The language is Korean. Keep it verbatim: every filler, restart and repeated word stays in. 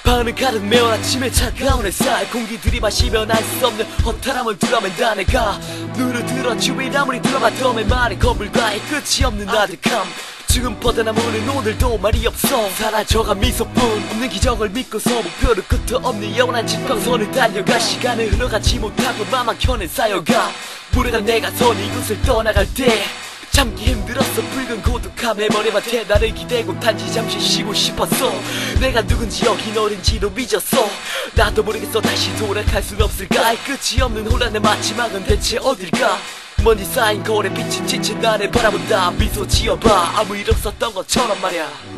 방은 가득 메워 아침에 차가운 햇살 공기 들이마시면 알 수 없는 허탈함을 드러맨다. 내가 눈을 들어 주위를 아무리 둘러봐도 내 말에 거불과의 끝이 없는 아득함. 지금 뻗어나무는 오늘도 말이 없어 사라져가 미소뿐 없는 기적을 믿고서 목표를 끝도 없는 영원한 지평선을 달려가. 시간을 흘러가지 못하고 마만 켜낸 쌓여가 불에간 내가 선 이곳을 떠나갈 때 참기 힘들었어. 붉은 고독함에 머리맡에 나를 기대고 단지 잠시 쉬고 싶었어. 내가 누군지 여긴 어딘지도 잊었어. 나도 모르겠어 다시 돌아갈 순 없을까. 이 끝이 없는 혼란의 마지막은 대체 어딜까. 먼지 쌓인 거울에 비친 지친 나를 바라본다. 미소 지어봐 아무 일 없었던 것처럼 말야.